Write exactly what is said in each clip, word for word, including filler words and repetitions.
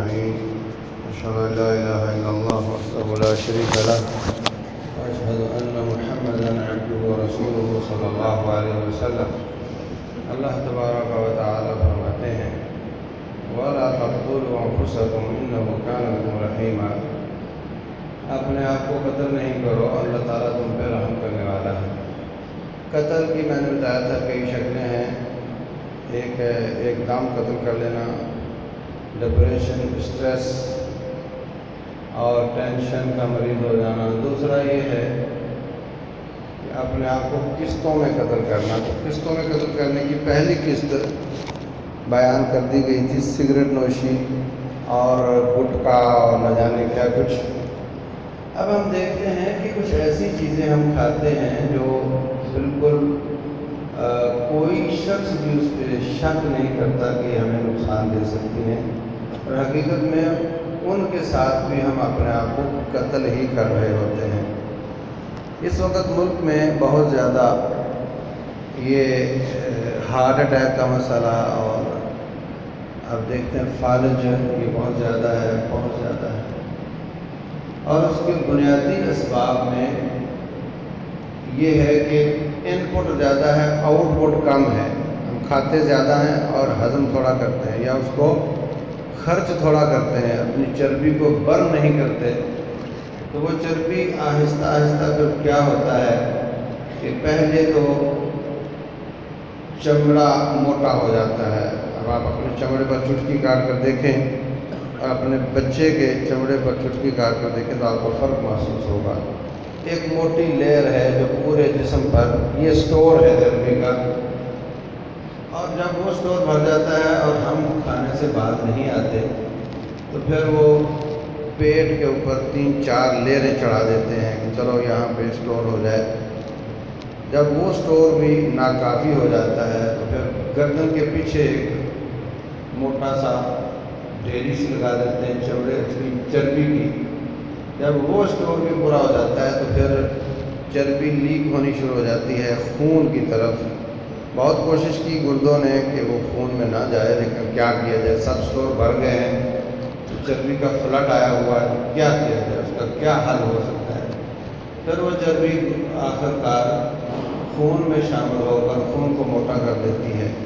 أجمعين. أشهد أن لا إله إلا الله وحده لا شريك له وأشهد أن محمدا عبده ورسوله صلی اللہ علیہ وسلم. اللہ تبارک و تعالی فرماتے ہیں وَلَا تَقْتُلُوا أَنفُسَكُمْ إِنَّهُ كَانَ بِكُمْ رَحِيمًا. اپنے آپ کو قتل نہیں کرو، اللہ تعالیٰ تم پہ رحم کرنے والا ہے. قتل کی میں نے بتایا تھا کئی شکلیں ہیں. ایک ہے ایک دم قتل کر لینا، ڈپریشن، اسٹریس اور ٹینشن کا مریض ہو جانا. دوسرا یہ ہے کہ اپنے آپ کو قسطوں میں قتل کرنا. تو قسطوں میں قتل کرنے کی پہلی قسط بیان کر دی گئی تھی، سگریٹ نوشی اور گٹکا اور نہ جانے کیا کچھ. اب ہم دیکھتے ہیں کہ کچھ ایسی چیزیں ہم کھاتے ہیں جو بالکل آ, کوئی شخص بھی اس پہ شک نہیں کرتا کہ ہمیں نقصان دے سکتی ہیں، اور حقیقت میں ان کے ساتھ بھی ہم اپنے آپ کو قتل ہی کر رہے ہوتے ہیں. اس وقت ملک میں بہت زیادہ یہ ہارٹ اٹیک کا مسئلہ، اور اب دیکھتے ہیں فالج یہ بہت زیادہ ہے بہت زیادہ ہے اور اس کے بنیادی اسباب میں یہ ہے کہ ان پٹ زیادہ ہے، آؤٹ پٹ کم ہے. ہم کھاتے زیادہ ہیں اور ہضم تھوڑا کرتے ہیں، یا اس کو خرچ تھوڑا کرتے ہیں، اپنی چربی کو برن نہیں کرتے. تو وہ چربی آہستہ آہستہ پھر کیا ہوتا ہے کہ پہلے تو چمڑا موٹا ہو جاتا ہے. اب آپ اپنے چمڑے پر چٹکی کاٹ کر دیکھیں اور اپنے بچے کے چمڑے پر چٹکی کاٹ کر دیکھیں تو آپ کو فرق محسوس ہوگا. ایک موٹی لیئر ہے جو پورے جسم پر، یہ سٹور ہے چربی کا، اور جب وہ سٹور بھر جاتا ہے اور ہم کھانے سے باز نہیں آتے تو پھر وہ پیٹ کے اوپر تین چار لیئریں چڑھا دیتے ہیں کہ چلو یہاں پہ سٹور ہو جائے. جب وہ سٹور بھی ناکافی ہو جاتا ہے تو پھر گردن کے پیچھے ایک موٹا سا ڈھیری سی لگا دیتے ہیں چمڑے اس کی چربی کی. جب وہ سٹور بھی پورا ہو جاتا ہے تو پھر چربی لیک ہونی شروع ہو جاتی ہے خون کی طرف. بہت کوشش کی گردوں نے کہ وہ خون میں نہ جائے، لیکن کیا کیا جائے، سب سٹور بھر گئے ہیں تو چربی کا فلٹ آیا ہوا ہے. کیا کیا جائے، اس کا کیا حل ہو سکتا ہے؟ پھر وہ چربی آخر کار خون میں شامل ہو کر خون کو موٹا کر دیتی ہے.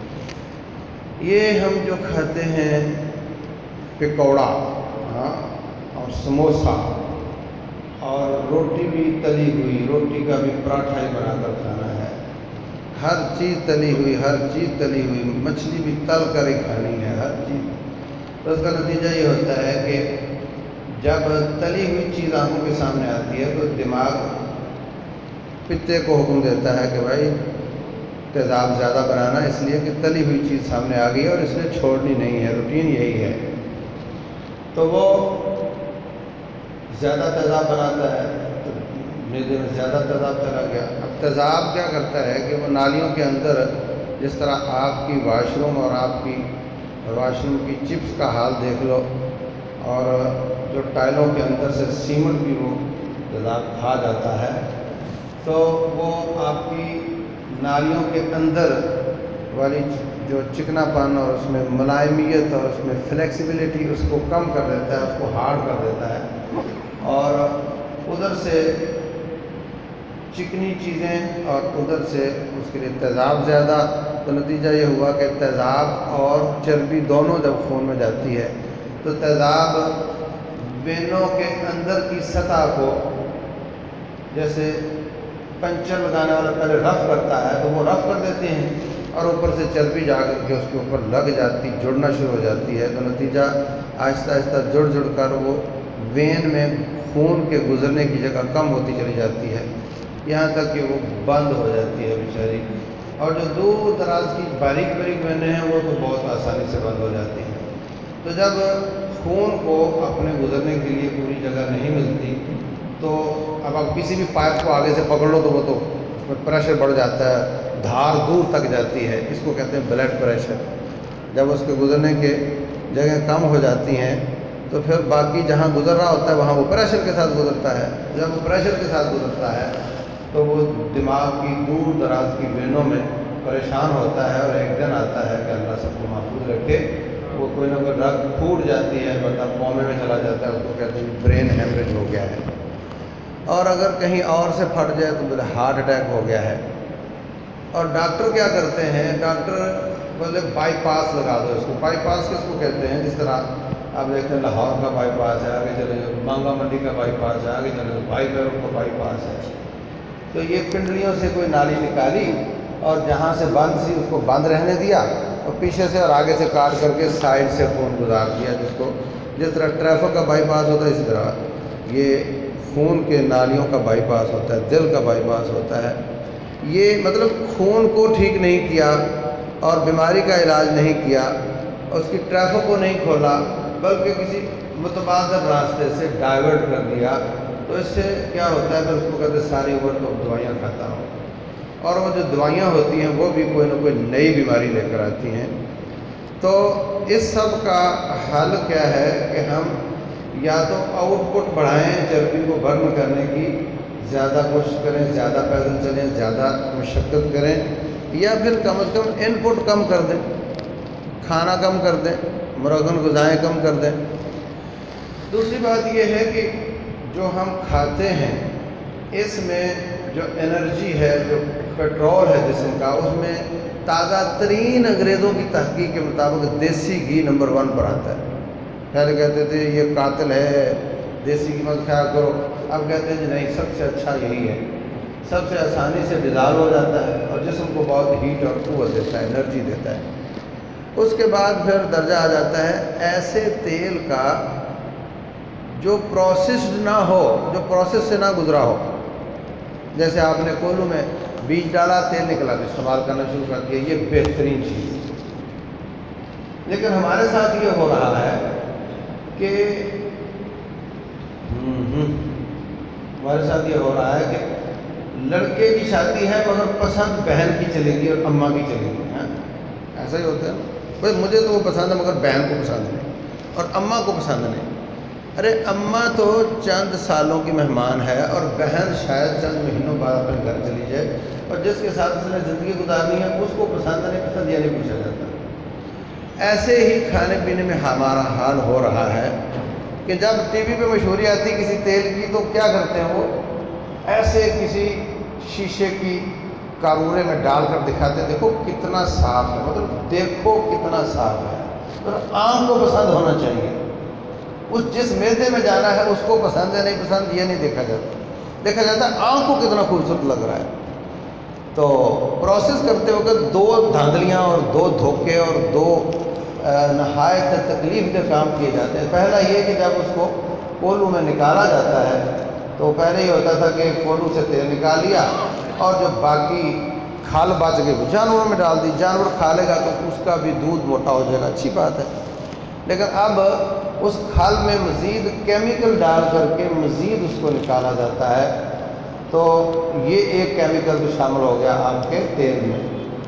یہ ہم جو کھاتے ہیں پکوڑا ہاں اور سموسا اور روٹی بھی تلی ہوئی، روٹی کا بھی پراٹھا ہی بنا کر کھانا ہے. ہر چیز تلی ہوئی، ہر چیز تلی ہوئی، مچھلی بھی تل کر ہی کھانی ہے، ہر چیز. تو اس کا نتیجہ یہ ہوتا ہے کہ جب تلی ہوئی چیز آنکھوں کے سامنے آتی ہے تو دماغ پتے کو حکم دیتا ہے کہ بھائی تیزاب زیادہ بنانا، اس لیے کہ تلی ہوئی چیز سامنے آ گئی ہے اور اس نے چھوڑنی نہیں ہے، روٹین یہی ہے. تو وہ زیادہ تیزاب بناتا ہے تو میدے میں زیادہ تیزاب چلا گیا. اب تیزاب کیا کرتا ہے کہ وہ نالیوں کے اندر، جس طرح آپ کی واش روم اور آپ کی واش روم کی چپس کا حال دیکھ لو، اور جو ٹائلوں کے اندر سے سیمنٹ بھی وہ تیزاب کھا جاتا ہے، تو وہ آپ کی نالیوں کے اندر والی جو چکنا پن اور اس میں ملائمیت اور اس میں فلیکسیبلٹی اس کو کم کر دیتا ہے، اس کو ہارڈ کر دیتا ہے. اور ادھر سے چکنی چیزیں اور ادھر سے اس کے لیے تیزاب زیادہ. تو نتیجہ یہ ہوا کہ تیزاب اور چربی دونوں جب خون میں جاتی ہے تو تیزاب وینوں کے اندر کی سطح کو، جیسے پنچر لگانے والا پہلے رف کرتا ہے تو وہ رف کر دیتے ہیں اور اوپر سے چربی جا کر کے اس کے اوپر لگ جاتی، جڑنا شروع ہو جاتی ہے. تو نتیجہ آہستہ آہستہ جڑ جڑ کر وہ وین میں خون کے گزرنے کی جگہ کم ہوتی چلی جاتی ہے، یہاں تک کہ وہ بند ہو جاتی ہے بیچاری. اور جو دور دراز کی باریک باریک وینیں ہیں وہ تو بہت آسانی سے بند ہو جاتی ہیں. تو جب خون کو اپنے گزرنے کے لیے پوری جگہ نہیں ملتی تو اب آپ کسی بھی پائپ کو آگے سے پکڑ لو تو وہ تو اس میں پریشر بڑھ جاتا ہے، دھار دور تک جاتی ہے، اس کو کہتے ہیں بلڈ پریشر. جب اس کے گزرنے کے جگہ کم ہو جاتی ہیں تو پھر باقی جہاں گزر رہا ہوتا ہے وہاں وہ پریشر کے ساتھ گزرتا ہے. جب وہ پریشر کے ساتھ گزرتا ہے تو وہ دماغ کی دور دراز کی وینوں میں پریشان ہوتا ہے، اور ایک دن آتا ہے کہ اللہ سب کو محفوظ رکھے، वो कोई ना कोई रग फूट जाती है, मतलब कोमे में चला जाता है, उसको कहते हैं ब्रेन हेमरेज हो गया है। और अगर कहीं और से फट जाए तो बोले हार्ट अटैक हो गया है। और डॉक्टर क्या करते हैं, डॉक्टर बोले बाईपास लगा दो इसको। बाईपास किसको कहते हैं, जिस तरह आप देखते हैं लाहौर का बाईपास है, आगे चले जाओ बांगा मंडी का बाईपास है, आगे चले जाओ भाई पैरों का बाईपास है। तो ये पिंडलियों से कोई नाली निकाली और जहाँ से बंद सी उसको बंद रहने दिया, और पीछे से और आगे से काट करके साइड से खून गुजार दिया, जिसको जिस तरह ट्रैफिक का बाईपास होता है इसी तरह ये खून के नालियों का बाईपास होता है, दिल का बाईपास होता है। ये मतलब खून को ठीक नहीं किया और बीमारी का इलाज नहीं किया, उसकी ट्रैफिक को नहीं खोला, बल्कि किसी मुतबादल रास्ते से डाइवर्ट कर दिया, तो इससे क्या होता है, फिर उसको कहते हैं सारी उम्र तो दवाइयाँ खाता हूँ। और वो जो दवाइयाँ होती हैं वो भी कोई ना कोई नई बीमारी लेकर आती हैं। तो इस सब का हल क्या है कि हम या तो आउटपुट बढ़ाएं, चर्बी को बर्न करने की ज़्यादा कोशिश करें, ज़्यादा पैदल चलें, ज़्यादा मशक्क़त करें, या फिर कम अज़ कम इनपुट कम कर दें, खाना कम कर दें, मुरगन ग़िज़ाएँ कम कर दें। दूसरी बात यह है कि जो हम खाते हैं इसमें जो एनर्जी है, जो पेट्रोल है जिस्म का, उसमें ताज़ा तरीन अंग्रेज़ों की तहकीक के मुताबिक देसी घी नंबर वन पर आता है। पहले कहते थे ये कातिल है, देसी घी मत खाया करो, अब कहते हैं जी नहीं, सबसे अच्छा यही है, सबसे आसानी से डिज़ाल्व हो जाता है और जिस्म को बहुत हीट और क़ुव्वत देता है, एनर्जी देता है। उसके बाद फिर दर्जा आ जाता है ऐसे तेल का जो प्रोसेस्ड ना हो, जो प्रोसेस से ना गुजरा हो। जैसे आपने कोल्हू में बीज डाला, तेल निकला, तो इस्तेमाल करना शुरू कर दिया, ये बेहतरीन चीज़ है। लेकिन हमारे साथ ये हो रहा है कि हमारे साथ ये हो रहा है कि लड़के की शादी है मगर पसंद बहन की चलेगी और अम्मा की चलेगी। हाँ, ऐसा ही होता है ना, भाई मुझे तो वो पसंद है मगर बहन को पसंद नहीं और अम्मा को पसंद नहीं। अरे अम्मा तो चंद सालों की मेहमान है और बहन शायद चंद महीनों बाद अपने घर चली जाए, और जिसके साथ उसने ज़िंदगी गुजारनी है उसको पसंद नहीं पसंद ये नहीं पूछा जाता। ऐसे ही खाने पीने में हमारा हाल हो रहा है कि जब टीवी पे मशहूरी आती किसी तेल की तो क्या करते हैं, वो ऐसे किसी शीशे की कारूरे में डालकर दिखाते, देखो कितना साफ है, मतलब देखो कितना साफ है। तो आम को पसंद होना चाहिए, उस जिस मैदे में जाना है उसको पसंद है नहीं पसंद ये नहीं देखा जाता, देखा जाता है आँख को कितना खूबसूरत लग रहा है। तो प्रोसेस करते वक्त दो धांधलियाँ और दो धोखे और दो नहायत तकलीफ के काम किए जाते हैं। पहला ये कि जब उसको कोल्हू में निकाला जाता है तो पहले ये होता था कि कोल्हू से तेल निकाल लिया और जो बाकी खाल बच गई वो जानवरों में डाल दी, जानवर खा लेगा तो उसका भी दूध मोटा हो जाएगा, अच्छी बात है। लेकिन अब उस खाल में मज़ीद केमिकल डाल करके मज़ीद उसको निकाला जाता है, तो ये एक केमिकल तो शामिल हो गया आपके तेल में।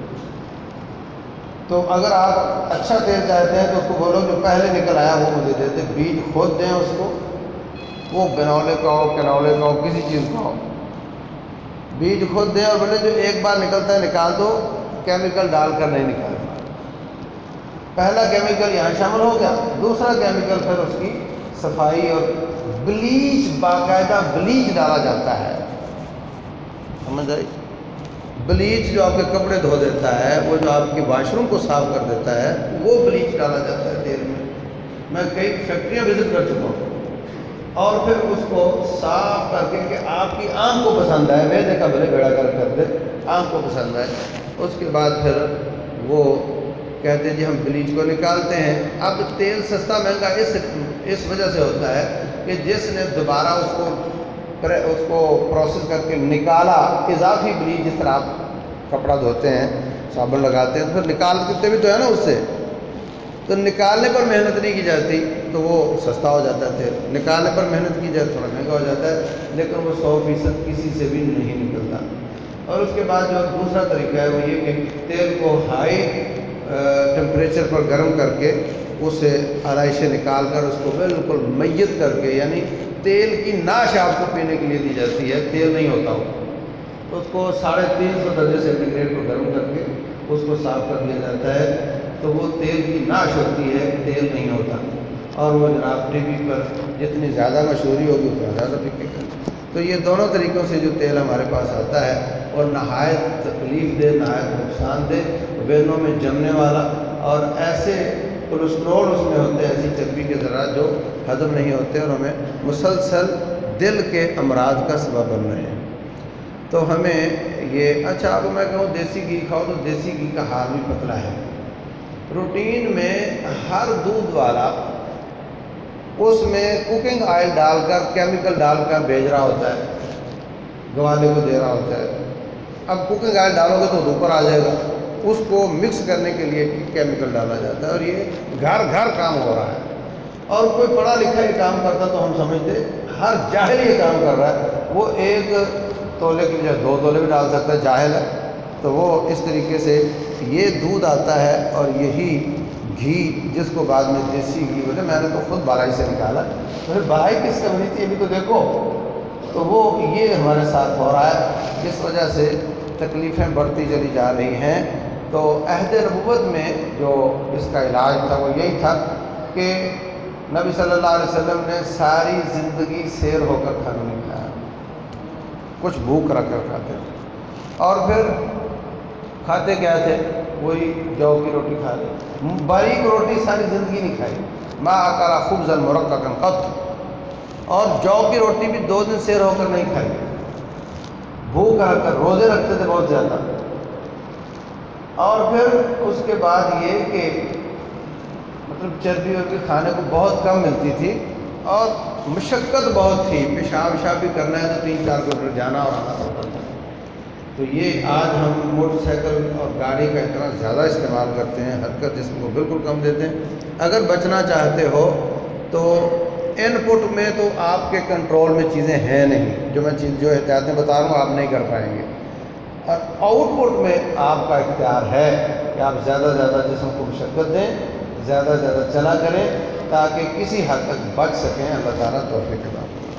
तो अगर आप अच्छा तेल चाहते हैं तो उसको बोलो जो पहले निकल आया वो मुझे दे दे, बीज खोद दें उसको, वो गनौले का हो, कैनौले का हो, किसी चीज़ का हो, बीज खोद दें और बोले जो एक बार निकलता है निकाल दो, केमिकल डालकर नहीं निकालना। पहला केमिकल यहाँ शामिल हो गया। दूसरा केमिकल फिर उसकी सफाई और ब्लीच, बाकायदा ब्लीच डाला जाता है, समझ आई? ब्लीच जो आपके कपड़े धो देता है, वो जो आपके वाशरूम को साफ कर देता है, वो ब्लीच डाला जाता है तेल में। मैं कई फैक्ट्रियाँ विजिट कर चुका हूँ, और फिर उसको साफ करके कि आपकी आँख को पसंद आए, मैदे का भले बेड़ा कर कर दे, आँख को पसंद आए, उसके बाद फिर वो कहते हैं जी हम ब्लीच को निकालते हैं। अब तेल सस्ता महंगा इस इस वजह से होता है कि जिसने दोबारा उसको उसको प्रोसेस करके निकाला, इजाफी ब्लीच, जिस तरह आप कपड़ा धोते हैं, साबुन लगाते हैं तो फिर निकाल देते भी तो है ना उससे, तो निकालने पर मेहनत नहीं की जाती तो वो सस्ता हो जाता है तेल, निकालने पर मेहनत की जाए थोड़ा महंगा हो जाता है, लेकिन वो सौ फीसद किसी से भी नहीं निकलता। और उसके बाद जो दूसरा तरीका है वो ये कि तेल को हाई टेम्परेचर पर गर्म करके उसे आराई से निकाल कर उसको बिल्कुल मैयत करके, यानी तेल की नाश आपको पीने के लिए दी जाती है, तेल नहीं होता वो, तो उसको साढ़े तीन सौ दर्जे सेंटीग्रेड पर गर्म करके उसको साफ कर दिया जाता है। تو وہ تیل کی ناش ہوتی ہے، تیل نہیں ہوتا، اور وہ جناب ٹی وی پر جتنی زیادہ مشہوری ہوگی اتنا زیادہ بکے گا۔ تو یہ دونوں طریقوں سے جو تیل ہمارے پاس آتا ہے اور نہایت تکلیف دہ، نہایت نقصان دہ، وینوں میں جمنے والا، اور ایسے کولیسٹرول اس میں ہوتے ہیں، ایسی چربی کے ذرات جو ہضم نہیں ہوتے اور ہمیں مسلسل دل کے امراض کا سبب بن رہے ہیں۔ تو ہمیں یہ اچھا اب میں کہوں دیسی گھی کھاؤ تو دیسی گھی کا حال بھی پتلا ہے۔ روٹین میں ہر دودھ والا اس میں کوکنگ آئل ڈال کر، کیمیکل ڈال کر بھیج رہا ہوتا ہے، گوالے کو دے رہا ہوتا ہے۔ اب کوکنگ آئل ڈالو گے تو دودھ پر آ جائے گا، اس کو مکس کرنے کے لیے کیمیکل ڈالا جاتا ہے، اور یہ گھر گھر کام ہو رہا ہے۔ اور کوئی پڑھا لکھا یہ کام کرتا تو ہم سمجھتے ہر جاہل یہ کام کر رہا ہے، وہ ایک تولے کے لیے دو تولے بھی ڈال سکتا ہے، جاہل ہے۔ تو وہ اس طریقے سے یہ دودھ آتا ہے، اور یہی گھی جس کو بعد میں دیسی گھی بولے، میں نے تو خود بالائی سے نکالا، تو بالائی کس سے بنی تھی ابھی تو دیکھو۔ تو وہ یہ ہمارے ساتھ ہو رہا ہے، اس وجہ سے تکلیفیں بڑھتی چلی جا رہی ہیں۔ تو عہد نبوت میں جو اس کا علاج تھا وہ یہی تھا کہ نبی صلی اللہ علیہ وسلم نے ساری زندگی سیر ہو کر کھانا نہیں کھایا، کچھ بھوک رکھ کر کھاتے تھے، اور پھر کھاتے کیا تھے؟ وہی جو کی روٹی کھا لی، باریک روٹی ساری زندگی نہیں کھائی، ما اکل خبزا مرققا قط، اور جو کی روٹی بھی دو دن سیر ہو کر نہیں کھائی، بھوک رکھ کر روزے رکھتے تھے بہت زیادہ۔ اور پھر اس کے بعد یہ کہ مطلب چربی وربی کھانے کو بہت کم ملتی تھی، اور مشقت بہت تھی، پیشاب وشاب بھی کرنا ہے تو تین چار کلو میٹر جانا اور آنا پڑتا تھا۔ تو یہ آج ہم موٹر سائیکل اور گاڑی کا اتنا زیادہ استعمال کرتے ہیں، حرکت جسم کو بالکل کم دیتے ہیں۔ اگر بچنا چاہتے ہو تو ان پٹ میں تو آپ کے کنٹرول میں چیزیں ہیں نہیں، جو میں چیز جو احتیاطیں بتا رہا ہوں آپ نہیں کر پائیں گے، اور آؤٹ پٹ میں آپ کا اختیار ہے کہ آپ زیادہ سے زیادہ جسم کو مشقت دیں، زیادہ سے زیادہ چلا کریں، تاکہ کسی حد تک بچ سکیں۔ اللہ تعالیٰ توفیق عطا فرمائے۔